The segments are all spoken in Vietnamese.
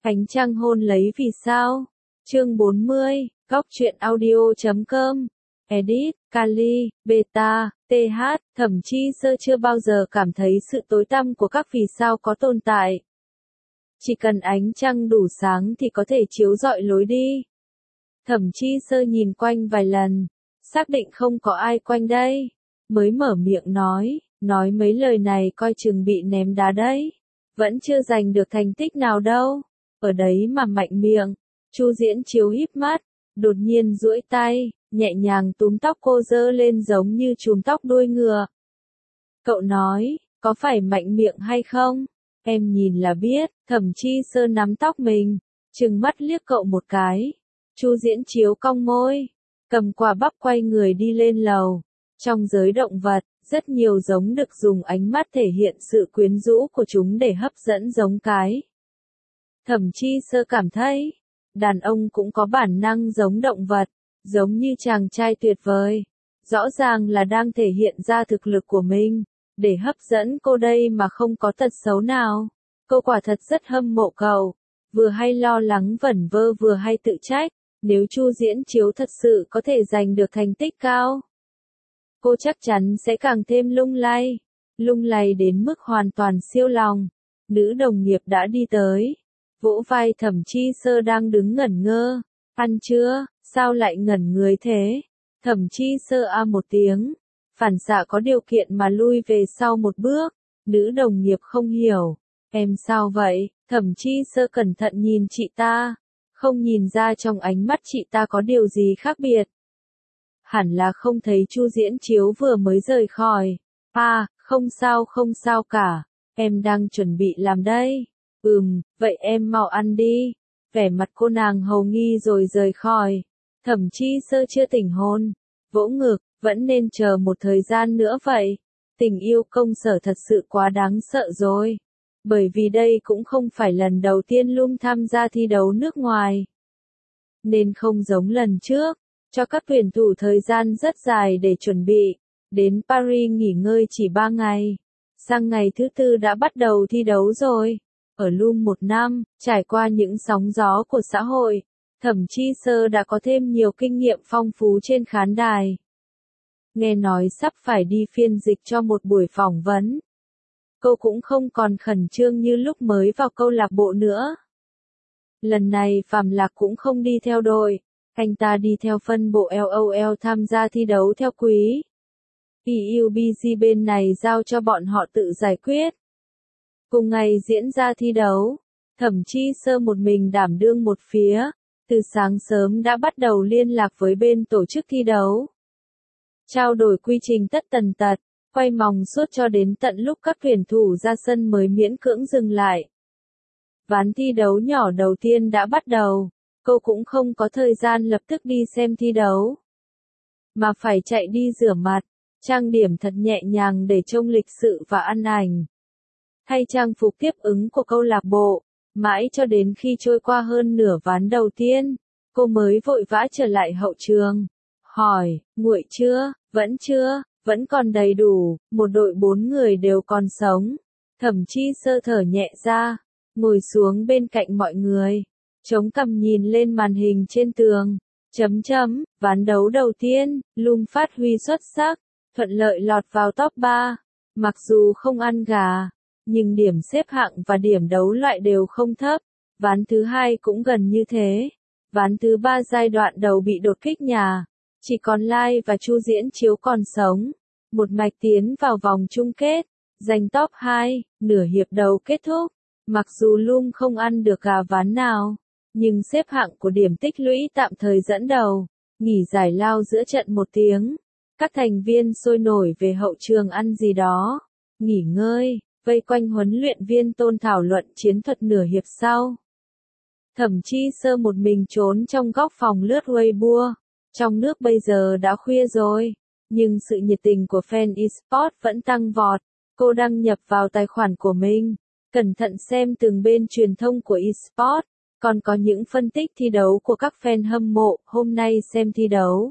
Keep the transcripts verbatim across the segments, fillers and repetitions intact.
Ánh trăng hôn lấy vì sao? Chương bốn mươi, góc truyện audio chấm com. Edit, Kali, Beta, tê hát, thậm chí sơ chưa bao giờ cảm thấy sự tối tăm của các vì sao có tồn tại. Chỉ cần ánh trăng đủ sáng thì có thể chiếu rọi lối đi. Thậm chí sơ nhìn quanh vài lần, xác định không có ai quanh đây, mới mở miệng nói, nói mấy lời này coi chừng bị ném đá đấy. Vẫn chưa giành được thành tích nào đâu. Ở đấy mà mạnh miệng. Chu Diễn Chiếu híp mắt, đột nhiên duỗi tay, nhẹ nhàng túm tóc cô dơ lên giống như chùm tóc đuôi ngựa. Cậu nói, có phải mạnh miệng hay không? Em nhìn là biết. Thẩm Chi Sơ nắm tóc mình, trừng mắt liếc cậu một cái. Chu Diễn Chiếu cong môi, cầm quả bắp quay người đi lên lầu. Trong giới động vật, rất nhiều giống được dùng ánh mắt thể hiện sự quyến rũ của chúng để hấp dẫn giống cái. Thẩm Chi Sơ cảm thấy, đàn ông cũng có bản năng giống động vật, giống như chàng trai tuyệt vời. Rõ ràng là đang thể hiện ra thực lực của mình, để hấp dẫn cô đây mà không có tật xấu nào. Cô quả thật rất hâm mộ cậu, vừa hay lo lắng vẩn vơ vừa hay tự trách, nếu Chu Diễn Chiếu thật sự có thể giành được thành tích cao. Cô chắc chắn sẽ càng thêm lung lay, lung lay đến mức hoàn toàn siêu lòng. Nữ đồng nghiệp đã đi tới, vỗ vai Thẩm Chi Sơ đang đứng ngẩn ngơ. Ăn chưa, sao lại ngẩn người thế? Thẩm Chi Sơ a một tiếng, phản xạ có điều kiện mà lui về sau một bước. Nữ đồng nghiệp không hiểu, em sao vậy? Thẩm Chi Sơ cẩn thận nhìn chị ta, không nhìn ra trong ánh mắt chị ta có điều gì khác biệt. Hẳn là không thấy Chu Diễn Chiếu vừa mới rời khỏi. À, không sao không sao cả, em đang chuẩn bị làm đây. Ừm, vậy em mau ăn đi. Vẻ mặt cô nàng hầu nghi rồi rời khỏi. Thẩm Chi Sơ chưa tỉnh hồn, vỗ ngực, vẫn nên chờ một thời gian nữa vậy. Tình yêu công sở thật sự quá đáng sợ rồi. Bởi vì đây cũng không phải lần đầu tiên Lum tham gia thi đấu nước ngoài. Nên không giống lần trước, cho các tuyển thủ thời gian rất dài để chuẩn bị. Đến Paris nghỉ ngơi chỉ ba ngày. Sang ngày thứ tư đã bắt đầu thi đấu rồi. Ở Lum một năm, trải qua những sóng gió của xã hội, Thẩm Chi Sơ đã có thêm nhiều kinh nghiệm phong phú trên khán đài. Nghe nói sắp phải đi phiên dịch cho một buổi phỏng vấn. Cô cũng không còn khẩn trương như lúc mới vào câu lạc bộ nữa. Lần này Phạm Lạc cũng không đi theo đội, anh ta đi theo phân bộ lờ o lờ tham gia thi đấu theo quý. pê u bê giê bên này giao cho bọn họ tự giải quyết. Cùng ngày diễn ra thi đấu, Thẩm Chi Sơ một mình đảm đương một phía, từ sáng sớm đã bắt đầu liên lạc với bên tổ chức thi đấu. Trao đổi quy trình tất tần tật, quay mòng suốt cho đến tận lúc các tuyển thủ ra sân mới miễn cưỡng dừng lại. Ván thi đấu nhỏ đầu tiên đã bắt đầu, cô cũng không có thời gian lập tức đi xem thi đấu, mà phải chạy đi rửa mặt, trang điểm thật nhẹ nhàng để trông lịch sự và ăn ảnh. Thay trang phục tiếp ứng của câu lạc bộ, mãi cho đến khi trôi qua hơn nửa ván đầu tiên, cô mới vội vã trở lại hậu trường. Hỏi, nguội chưa? Vẫn chưa, vẫn còn đầy đủ, một đội bốn người đều còn sống. Thẩm Chi Sơ thở nhẹ ra, ngồi xuống bên cạnh mọi người, chống cằm nhìn lên màn hình trên tường. Chấm chấm, ván đấu đầu tiên, Lum phát huy xuất sắc, thuận lợi lọt vào top ba. Mặc dù không ăn gà, nhưng điểm xếp hạng và điểm đấu loại đều không thấp. Ván thứ hai cũng gần như thế. Ván thứ ba giai đoạn đầu bị đột kích nhà. Chỉ còn Lai và Chu Diễn Chiếu còn sống. Một mạch tiến vào vòng chung kết. Giành top hai, nửa hiệp đầu kết thúc. Mặc dù Lum không ăn được gà ván nào, nhưng xếp hạng của điểm tích lũy tạm thời dẫn đầu. Nghỉ giải lao giữa trận một tiếng. Các thành viên sôi nổi về hậu trường ăn gì đó. Nghỉ ngơi, vây quanh huấn luyện viên Tôn thảo luận chiến thuật nửa hiệp sau. Thẩm Chi Sơ một mình trốn trong góc phòng lướt Weibo. Trong nước bây giờ đã khuya rồi, nhưng sự nhiệt tình của fan eSports vẫn tăng vọt. Cô đăng nhập vào tài khoản của mình, cẩn thận xem từng bên truyền thông của eSports, còn có những phân tích thi đấu của các fan hâm mộ. Hôm nay xem thi đấu,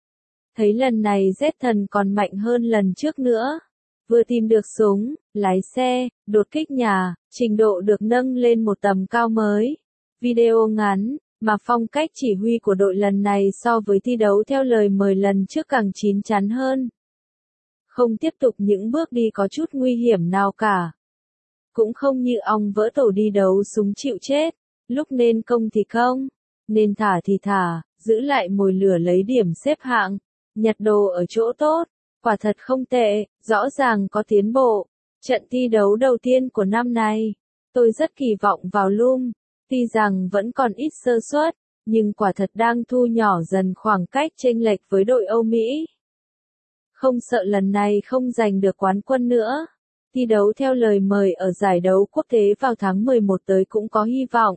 thấy lần này Z Thần còn mạnh hơn lần trước nữa. Vừa tìm được súng, lái xe, đột kích nhà, trình độ được nâng lên một tầm cao mới. video ngắn, mà phong cách chỉ huy của đội lần này so với thi đấu theo lời mời lần trước càng chín chắn hơn. Không tiếp tục những bước đi có chút nguy hiểm nào cả. Cũng không như ong vỡ tổ đi đấu súng chịu chết, lúc nên công thì công, nên thả thì thả, giữ lại mồi lửa lấy điểm xếp hạng, nhặt đồ ở chỗ tốt, quả thật không tệ, rõ ràng có tiến bộ. Trận thi đấu đầu tiên của năm nay, tôi rất kỳ vọng vào Lum, tuy rằng vẫn còn ít sơ suất, nhưng quả thật đang thu nhỏ dần khoảng cách chênh lệch với đội Âu Mỹ. Không sợ lần này không giành được quán quân nữa. Thi đấu theo lời mời ở giải đấu quốc tế vào tháng mười một tới cũng có hy vọng.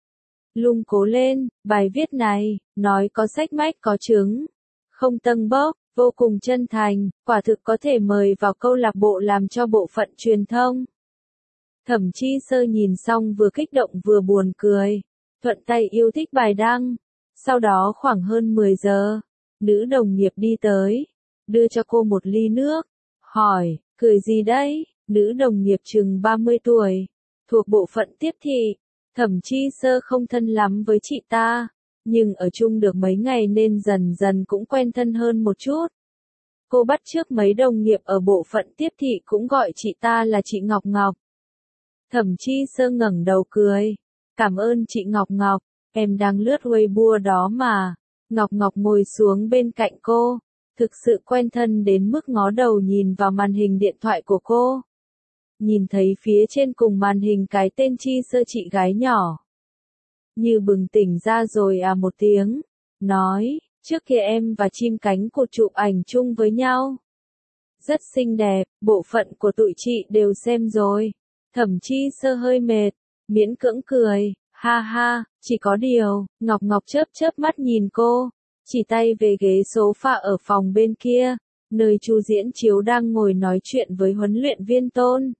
Lum cố lên, bài viết này, nói có sách mách có chứng, không tâng bốc, vô cùng chân thành, quả thực có thể mời vào câu lạc bộ làm cho bộ phận truyền thông. Thẩm Chi Sơ nhìn xong vừa kích động vừa buồn cười, thuận tay yêu thích bài đăng. Sau đó khoảng hơn mười giờ, nữ đồng nghiệp đi tới, đưa cho cô một ly nước, hỏi, cười gì đấy? Nữ đồng nghiệp chừng ba mươi tuổi, thuộc bộ phận tiếp thị. Thẩm Chi Sơ không thân lắm với chị ta, nhưng ở chung được mấy ngày nên dần dần cũng quen thân hơn một chút. Cô bắt chước mấy đồng nghiệp ở bộ phận tiếp thị cũng gọi chị ta là chị Ngọc Ngọc. Thẩm Chi Sơ ngẩng đầu cười, cảm ơn chị Ngọc Ngọc, em đang lướt Weibo đó mà. Ngọc Ngọc ngồi xuống bên cạnh cô, thực sự quen thân đến mức ngó đầu nhìn vào màn hình điện thoại của cô. Nhìn thấy phía trên cùng màn hình cái tên Chi Sơ chị gái nhỏ. Như bừng tỉnh ra rồi à một tiếng, nói, trước kia em và chim cánh cụt chụp ảnh chung với nhau. Rất xinh đẹp, bộ phận của tụi chị đều xem rồi. Thẩm Chi Sơ hơi mệt, miễn cưỡng cười, ha ha, chỉ có điều, Ngọc Ngọc chớp chớp mắt nhìn cô, chỉ tay về ghế sofa ở phòng bên kia, nơi Chu Diễn Chiếu đang ngồi nói chuyện với huấn luyện viên Tôn.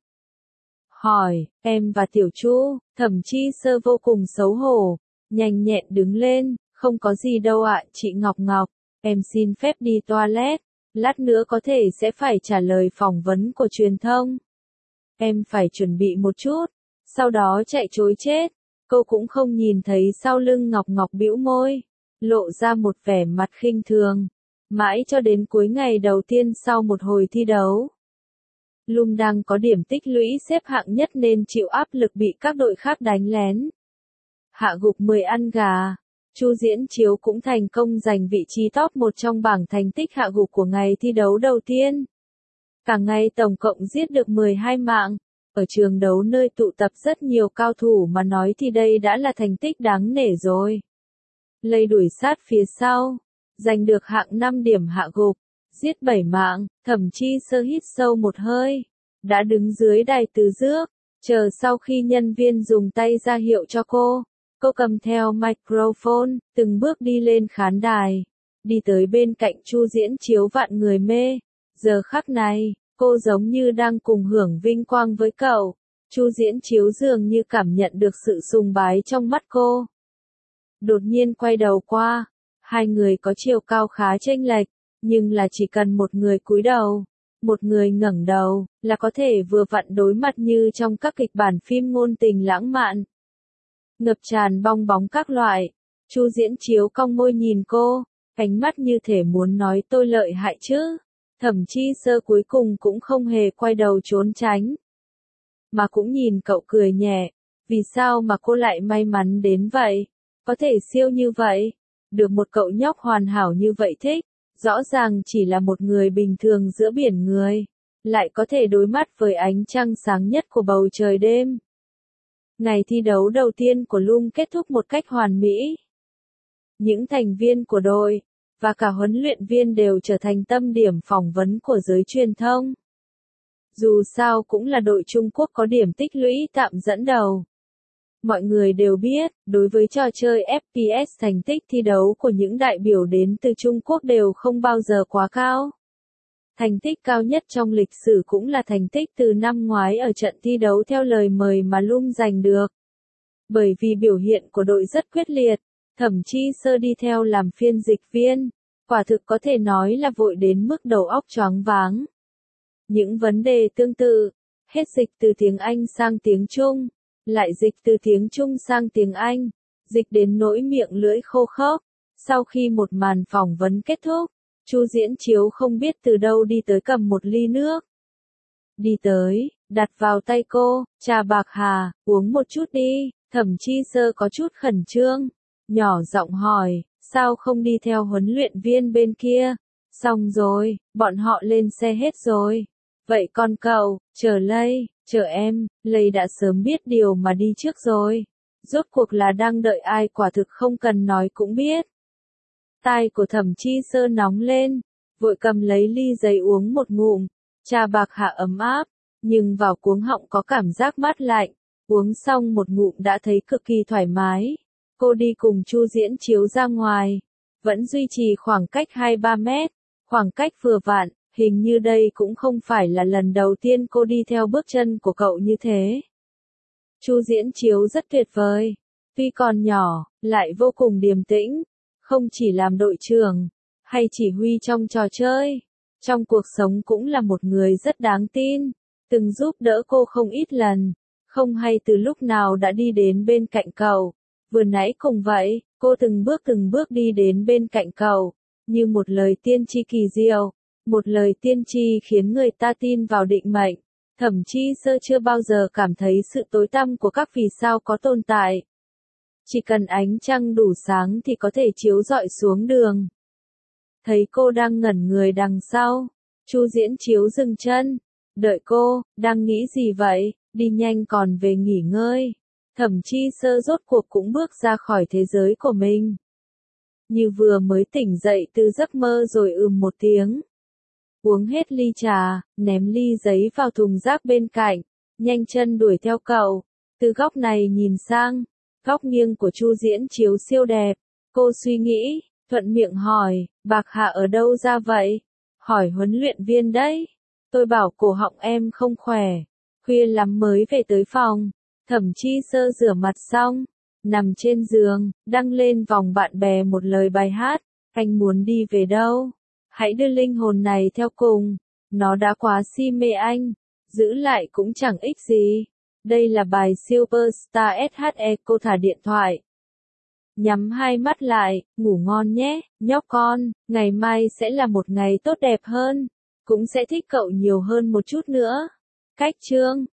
Hỏi, em và Tiểu Chu? Thẩm Chi Sơ vô cùng xấu hổ, nhanh nhẹn đứng lên, không có gì đâu ạ, chị Ngọc Ngọc, em xin phép đi toilet, lát nữa có thể sẽ phải trả lời phỏng vấn của truyền thông. Em phải chuẩn bị một chút, sau đó chạy trối chết. Cô cũng không nhìn thấy sau lưng Ngọc Ngọc bĩu môi, lộ ra một vẻ mặt khinh thường, mãi cho đến cuối ngày đầu tiên sau một hồi thi đấu. Lum đang có điểm tích lũy xếp hạng nhất nên chịu áp lực bị các đội khác đánh lén. Hạ gục mười ăn gà, Chu Diễn Chiếu cũng thành công giành vị trí top một trong bảng thành tích hạ gục của ngày thi đấu đầu tiên. Cả ngày tổng cộng giết được mười hai mạng, ở trường đấu nơi tụ tập rất nhiều cao thủ mà nói thì đây đã là thành tích đáng nể rồi. Lây đuổi sát phía sau, giành được hạng năm điểm hạ gục, giết bảy mạng, Thẩm Chi Sơ hít sâu một hơi, đã đứng dưới đài từ rước, chờ sau khi nhân viên dùng tay ra hiệu cho cô, cô cầm theo microphone, từng bước đi lên khán đài, đi tới bên cạnh Chu Diễn Chiếu vạn người mê. Giờ khắc này, cô giống như đang cùng hưởng vinh quang với cậu. Chu Diễn Chiếu dường như cảm nhận được sự sùng bái trong mắt cô. Đột nhiên quay đầu qua, hai người có chiều cao khá chênh lệch, nhưng là chỉ cần một người cúi đầu, một người ngẩng đầu, là có thể vừa vặn đối mặt như trong các kịch bản phim ngôn tình lãng mạn. Ngập tràn bong bóng các loại, Chu Diễn Chiếu cong môi nhìn cô, ánh mắt như thể muốn nói tôi lợi hại chứ. Thẩm Chi Sơ cuối cùng cũng không hề quay đầu trốn tránh, mà cũng nhìn cậu cười nhẹ, vì sao mà cô lại may mắn đến vậy, có thể siêu như vậy, được một cậu nhóc hoàn hảo như vậy thích, rõ ràng chỉ là một người bình thường giữa biển người, lại có thể đối mặt với ánh trăng sáng nhất của bầu trời đêm. Ngày thi đấu đầu tiên của Lum kết thúc một cách hoàn mỹ. Những thành viên của đội và cả huấn luyện viên đều trở thành tâm điểm phỏng vấn của giới truyền thông. Dù sao cũng là đội Trung Quốc có điểm tích lũy tạm dẫn đầu. Mọi người đều biết, đối với trò chơi ép pê ét thành tích thi đấu của những đại biểu đến từ Trung Quốc đều không bao giờ quá cao. Thành tích cao nhất trong lịch sử cũng là thành tích từ năm ngoái ở trận thi đấu theo lời mời mà Lum giành được. Bởi vì biểu hiện của đội rất quyết liệt, Thẩm Chi Sơ đi theo làm phiên dịch viên, quả thực có thể nói là vội đến mức đầu óc choáng váng. Những vấn đề tương tự, hết dịch từ tiếng Anh sang tiếng Trung, lại dịch từ tiếng Trung sang tiếng Anh, dịch đến nỗi miệng lưỡi khô khốc. Sau khi một màn phỏng vấn kết thúc, Chu Diễn Chiếu không biết từ đâu đi tới cầm một ly nước. Đi tới, đặt vào tay cô, "Trà bạc hà, uống một chút đi." Thẩm Chi Sơ có chút khẩn trương, nhỏ giọng hỏi, "Sao không đi theo huấn luyện viên bên kia?" "Xong rồi, bọn họ lên xe hết rồi." "Vậy con cậu, chờ Lây, chờ em." Lây đã sớm biết điều mà đi trước rồi. Rốt cuộc là đang đợi ai quả thực không cần nói cũng biết. Tai của Thẩm Chi Sơ nóng lên, vội cầm lấy ly giấy uống một ngụm. Trà bạc hà ấm áp, nhưng vào cuống họng có cảm giác mát lạnh. Uống xong một ngụm đã thấy cực kỳ thoải mái. Cô đi cùng Chu Diễn Chiếu ra ngoài, vẫn duy trì khoảng cách hai ba mét, khoảng cách vừa vặn, hình như đây cũng không phải là lần đầu tiên cô đi theo bước chân của cậu như thế. Chu Diễn Chiếu rất tuyệt vời, tuy còn nhỏ, lại vô cùng điềm tĩnh, không chỉ làm đội trưởng, hay chỉ huy trong trò chơi, trong cuộc sống cũng là một người rất đáng tin, từng giúp đỡ cô không ít lần, không hay từ lúc nào đã đi đến bên cạnh cậu. Vừa nãy cùng vậy, cô từng bước từng bước đi đến bên cạnh cậu, như một lời tiên tri kỳ diệu, một lời tiên tri khiến người ta tin vào định mệnh. Thẩm Chi Sơ chưa bao giờ cảm thấy sự tối tăm của các vì sao có tồn tại. Chỉ cần ánh trăng đủ sáng thì có thể chiếu rọi xuống đường. Thấy cô đang ngẩn người đằng sau, Chu Diễn Chiếu dừng chân, đợi cô, đang nghĩ gì vậy, đi nhanh còn về nghỉ ngơi. Thẩm Chi Sơ rốt cuộc cũng bước ra khỏi thế giới của mình. Như vừa mới tỉnh dậy từ giấc mơ rồi ừm một tiếng. Uống hết ly trà, ném ly giấy vào thùng rác bên cạnh, nhanh chân đuổi theo cậu. Từ góc này nhìn sang, góc nghiêng của Chu Diễn Chiếu siêu đẹp. Cô suy nghĩ, thuận miệng hỏi, "Bạc Hà ở đâu ra vậy?" "Hỏi huấn luyện viên đấy. Tôi bảo cổ họng em không khỏe. Khuya lắm mới về tới phòng." Thẩm Chi Sơ rửa mặt xong, nằm trên giường, đăng lên vòng bạn bè một lời bài hát, "Anh muốn đi về đâu? Hãy đưa linh hồn này theo cùng. Nó đã quá si mê anh, giữ lại cũng chẳng ích gì." Đây là bài Superstar ét hát e. Cô thả điện thoại, nhắm hai mắt lại, "Ngủ ngon nhé, nhóc con, ngày mai sẽ là một ngày tốt đẹp hơn, cũng sẽ thích cậu nhiều hơn một chút nữa." Cách chương